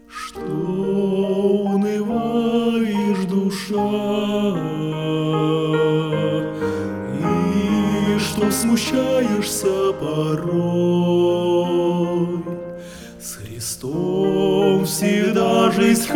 Что унываешь, душа, и что смущаешься порой? С Христом всегда жизнь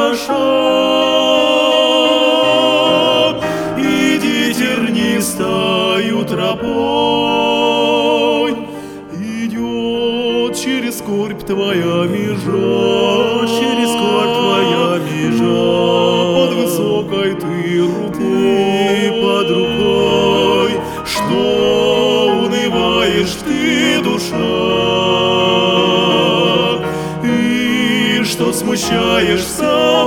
хороша. Иди тернистою тропой, идет через скорбь твоя межа, через скорбь твоя межа. Под высокой ты рукой, под рукой. Что унываешь ты, душа, и что смущаешься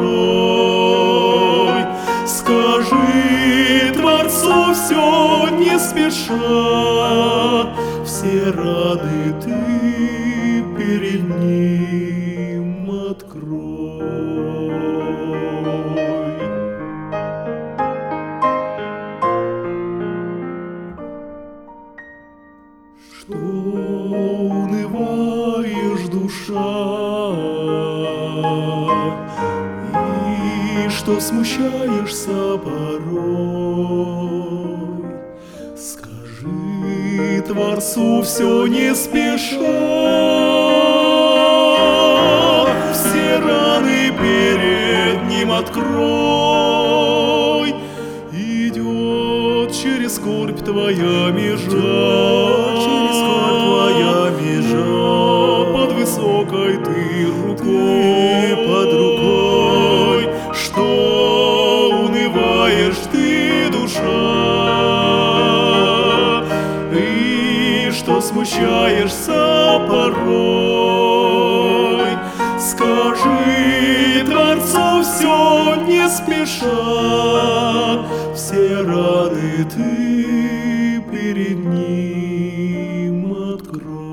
порой? Скажи Творцу все не спеша, все раны ты перед Ним открой. Что унываешь, душа, и что смущаешься порой? Скажи Творцу все не спеша, все раны перед Ним открой. Идет через скорбь твоя межа, через скорбь твоя межа. Под высокой ты рукой, под рукой. Что унываешь ты, душа, и что смущаешься порой? Скажи Творцу все не спеша, все раны ты перед Ним открой.